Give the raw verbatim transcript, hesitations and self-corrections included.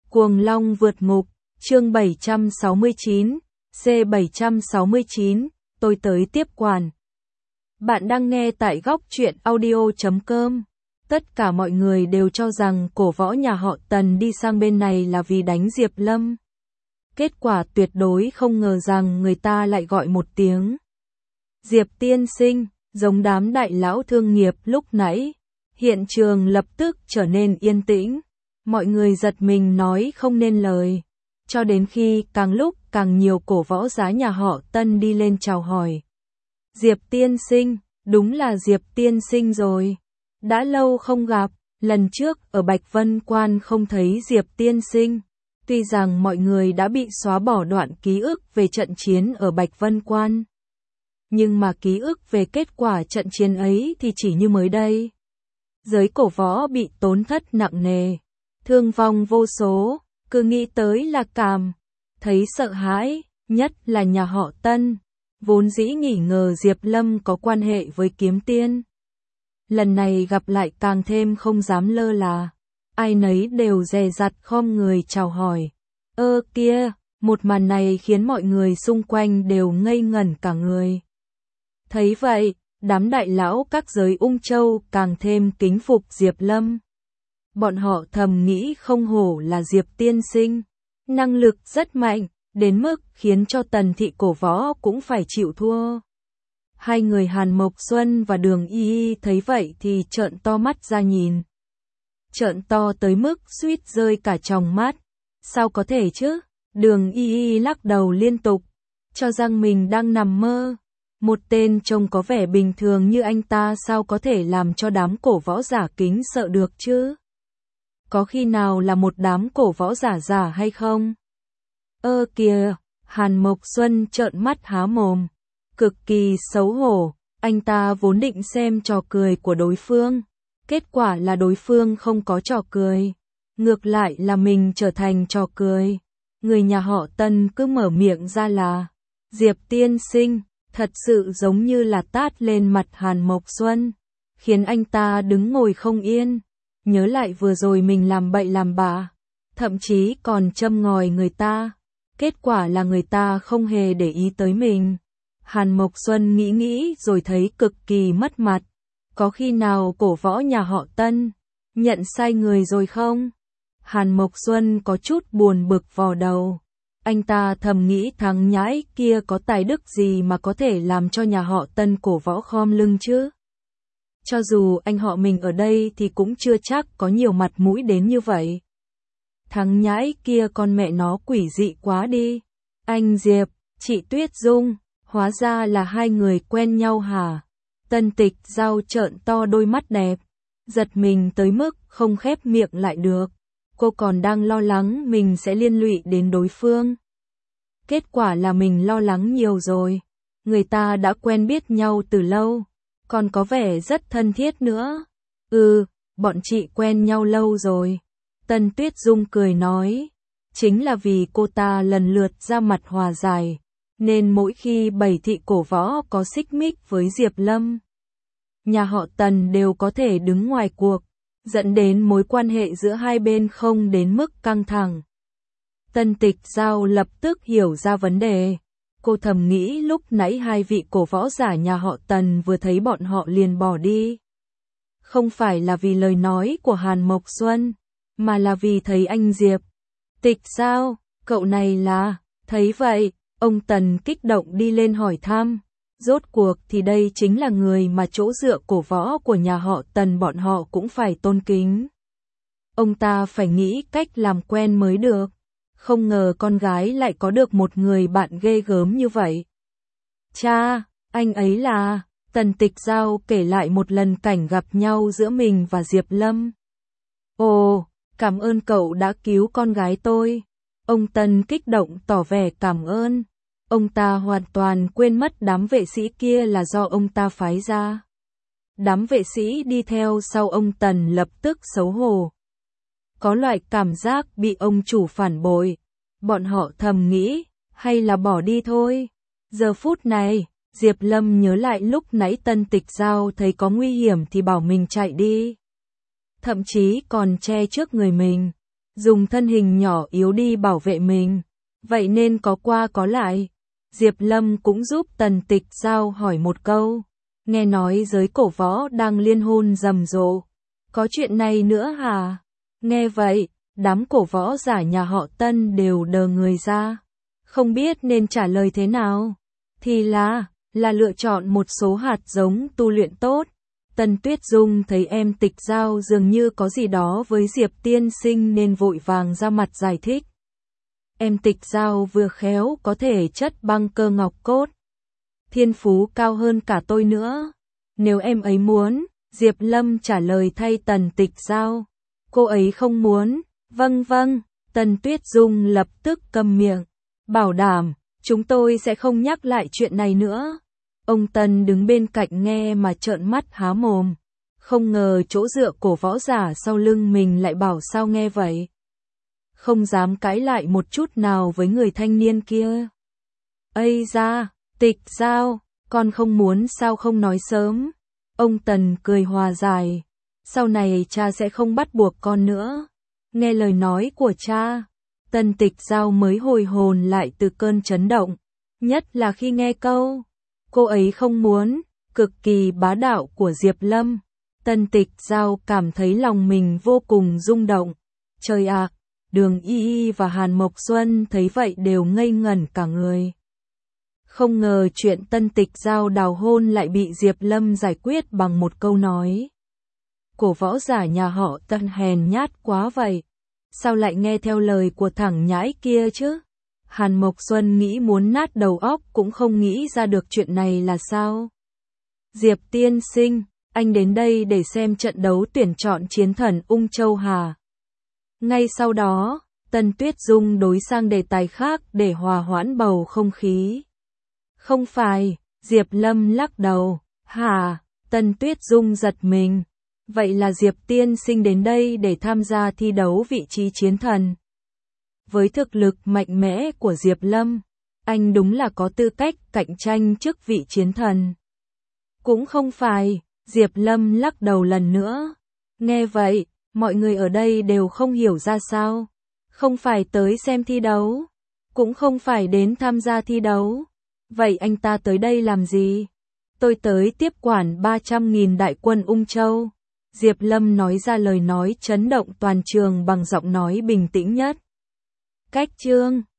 Cuồng Long vượt ngục, chương bảy trăm sáu mươi chín, C bảy trăm sáu mươi chín, tôi tới tiếp quản. Bạn đang nghe tại góc truyện audio chấm com. Tất cả mọi người đều cho rằng cổ võ nhà họ Tần đi sang bên này là vì đánh Diệp Lâm. Kết quả tuyệt đối không ngờ rằng người ta lại gọi một tiếng Diệp tiên sinh, giống đám đại lão thương nghiệp lúc nãy. Hiện trường lập tức trở nên yên tĩnh. Mọi người giật mình nói không nên lời. Cho đến khi càng lúc càng nhiều cổ võ giá nhà họ Tân đi lên chào hỏi. Diệp tiên sinh, đúng là Diệp tiên sinh rồi. Đã lâu không gặp, lần trước ở Bạch Vân Quan không thấy Diệp tiên sinh. Tuy rằng mọi người đã bị xóa bỏ đoạn ký ức về trận chiến ở Bạch Vân Quan. Nhưng mà ký ức về kết quả trận chiến ấy thì chỉ như mới đây. Giới cổ võ bị tổn thất nặng nề, thương vong vô số, cứ nghĩ tới là cảm thấy sợ hãi, nhất là nhà họ Tân, vốn dĩ nghỉ ngờ Diệp Lâm có quan hệ với Kiếm Tiên. Lần này gặp lại càng thêm không dám lơ là, ai nấy đều dè dặt khom người chào hỏi. Ơ kia, một màn này khiến mọi người xung quanh đều ngây ngẩn cả người. Thấy vậy, đám đại lão các giới Ung Châu càng thêm kính phục Diệp Lâm. Bọn họ thầm nghĩ không hổ là Diệp tiên sinh, năng lực rất mạnh, đến mức khiến cho Tần thị cổ võ cũng phải chịu thua. Hai người Hàn Mộc Xuân và Đường Y Y thấy vậy thì trợn to mắt ra nhìn. Trợn to tới mức suýt rơi cả tròng mắt. Sao có thể chứ? Đường Y Y lắc đầu liên tục, cho rằng mình đang nằm mơ. Một tên trông có vẻ bình thường như anh ta sao có thể làm cho đám cổ võ giả kính sợ được chứ? Có khi nào là một đám cổ võ giả giả hay không? Ơ kìa, Hàn Mộc Xuân trợn mắt há mồm, cực kỳ xấu hổ, anh ta vốn định xem trò cười của đối phương. Kết quả là đối phương không có trò cười, ngược lại là mình trở thành trò cười. Người nhà họ Tân cứ mở miệng ra là Diệp tiên sinh, thật sự giống như là tát lên mặt Hàn Mộc Xuân, khiến anh ta đứng ngồi không yên. Nhớ lại vừa rồi mình làm bậy làm bạ, thậm chí còn châm ngòi người ta. Kết quả là người ta không hề để ý tới mình. Hàn Mộc Xuân nghĩ nghĩ rồi thấy cực kỳ mất mặt. Có khi nào cổ võ nhà họ Tân nhận sai người rồi không? Hàn Mộc Xuân có chút buồn bực vò đầu. Anh ta thầm nghĩ thằng nhãi kia có tài đức gì mà có thể làm cho nhà họ Tân cổ võ khom lưng chứ? Cho dù anh họ mình ở đây thì cũng chưa chắc có nhiều mặt mũi đến như vậy. Thằng nhãi kia con mẹ nó quỷ dị quá đi. Anh Diệp, chị Tuyết Dung, hóa ra là hai người quen nhau hả? Tân Tịch Giao trợn to đôi mắt đẹp, giật mình tới mức không khép miệng lại được. Cô còn đang lo lắng mình sẽ liên lụy đến đối phương. Kết quả là mình lo lắng nhiều rồi. Người ta đã quen biết nhau từ lâu, còn có vẻ rất thân thiết nữa. Ừ, bọn chị quen nhau lâu rồi. Tân Tuyết Dung cười nói. Chính là vì cô ta lần lượt ra mặt hòa giải, nên mỗi khi bảy thị cổ võ có xích mích với Diệp Lâm, nhà họ Tần đều có thể đứng ngoài cuộc, dẫn đến mối quan hệ giữa hai bên không đến mức căng thẳng. Tân Tịch Giao lập tức hiểu ra vấn đề. Cô thầm nghĩ lúc nãy hai vị cổ võ giả nhà họ Tần vừa thấy bọn họ liền bỏ đi. Không phải là vì lời nói của Hàn Mộc Xuân, mà là vì thấy anh Diệp. Tịch Giao, cậu này là... Thấy vậy, ông Tần kích động đi lên hỏi thăm. Rốt cuộc thì đây chính là người mà chỗ dựa cổ võ của nhà họ Tần bọn họ cũng phải tôn kính. Ông ta phải nghĩ cách làm quen mới được. Không ngờ con gái lại có được một người bạn ghê gớm như vậy. Cha, anh ấy là... Tần Tịch Giao kể lại một lần cảnh gặp nhau giữa mình và Diệp Lâm. Ồ, cảm ơn cậu đã cứu con gái tôi. Ông Tần kích động tỏ vẻ cảm ơn. Ông ta hoàn toàn quên mất đám vệ sĩ kia là do ông ta phái ra. Đám vệ sĩ đi theo sau ông Tần lập tức xấu hổ. Có loại cảm giác bị ông chủ phản bội. Bọn họ thầm nghĩ, hay là bỏ đi thôi. Giờ phút này, Diệp Lâm nhớ lại lúc nãy Tân Tịch Giao thấy có nguy hiểm thì bảo mình chạy đi. Thậm chí còn che trước người mình. dùng thân hình nhỏ yếu đi bảo vệ mình. Vậy nên có qua có lại, Diệp Lâm cũng giúp Tần Tịch Giao hỏi một câu. Nghe nói giới cổ võ đang liên hôn rầm rộ. Có chuyện này nữa hả? Nghe vậy, đám cổ võ giả nhà họ Tân đều đờ người ra. Không biết nên trả lời thế nào. Thì là, là lựa chọn một số hạt giống tu luyện tốt. Tần Tuyết Dung thấy em Tịch Giao dường như có gì đó với Diệp tiên sinh nên vội vàng ra mặt giải thích. Em Tịch Giao vừa khéo có thể chất băng cơ ngọc cốt. Thiên phú cao hơn cả tôi nữa. Nếu em ấy muốn, Diệp Lâm trả lời thay Tần Tịch Giao. Cô ấy không muốn. Vâng vâng, Tần Tuyết Dung lập tức câm miệng. Bảo đảm, chúng tôi sẽ không nhắc lại chuyện này nữa. Ông Tần đứng bên cạnh nghe mà trợn mắt há mồm. Không ngờ chỗ dựa cổ võ giả sau lưng mình lại bảo sao nghe vậy. Không dám cãi lại một chút nào với người thanh niên kia. Ây da, Tịch Giao, con không muốn sao không nói sớm. Ông Tần cười hòa giải. Sau này cha sẽ không bắt buộc con nữa. Nghe lời nói của cha, Tần Tịch Giao mới hồi hồn lại từ cơn chấn động. Nhất là khi nghe câu, cô ấy không muốn, cực kỳ bá đạo của Diệp Lâm. Tần Tịch Giao cảm thấy lòng mình vô cùng rung động. Trời ạ, Đường Y Y và Hàn Mộc Xuân thấy vậy đều ngây ngẩn cả người. Không ngờ chuyện Tần Tịch Giao đào hôn lại bị Diệp Lâm giải quyết bằng một câu nói. Cổ võ giả nhà họ Tần hèn nhát quá vậy. Sao lại nghe theo lời của thằng nhãi kia chứ? Hàn Mộc Xuân nghĩ muốn nát đầu óc cũng không nghĩ ra được chuyện này là sao. Diệp tiên sinh, anh đến đây để xem trận đấu tuyển chọn chiến thần Ung Châu hả? Ngay sau đó, Tần Tuyết Dung đối sang đề tài khác để hòa hoãn bầu không khí. Không phải, Diệp Lâm lắc đầu. Hả? Tần Tuyết Dung giật mình. Vậy là Diệp tiên sinh đến đây để tham gia thi đấu vị trí chiến thần. Với thực lực mạnh mẽ của Diệp Lâm, anh đúng là có tư cách cạnh tranh chức vị chiến thần. Cũng không phải, Diệp Lâm lắc đầu lần nữa. Nghe vậy, mọi người ở đây đều không hiểu ra sao. Không phải tới xem thi đấu, cũng không phải đến tham gia thi đấu. Vậy anh ta tới đây làm gì? Tôi tới tiếp quản ba trăm nghìn đại quân Ung Châu. Diệp Lâm nói ra lời nói chấn động toàn trường bằng giọng nói bình tĩnh nhất. Cách chương